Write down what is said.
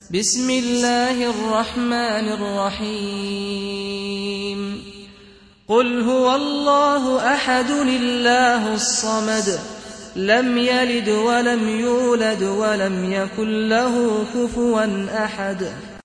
بسم الله الرحمن الرحيم قل هو الله أحد الله الصمد لم يلد ولم يولد ولم يكن له كفوا أحد